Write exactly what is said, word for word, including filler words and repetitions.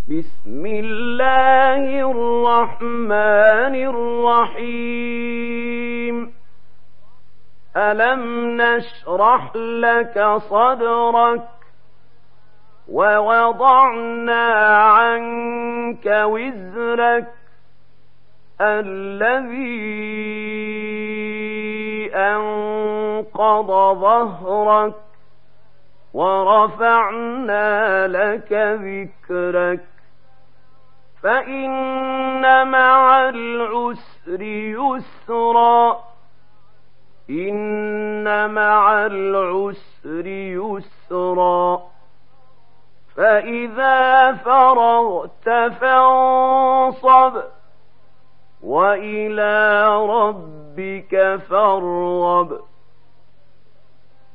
بسم الله الرحمن الرحيم ألم نشرح لك صدرك ووضعنا عنك وزرك الذي أنقض ظهرك ورفعنا لك ذكرك فإن مع العسر يسرا إن مع العسر يسرا فإذا فرغت فانصب وإلى ربك فارغب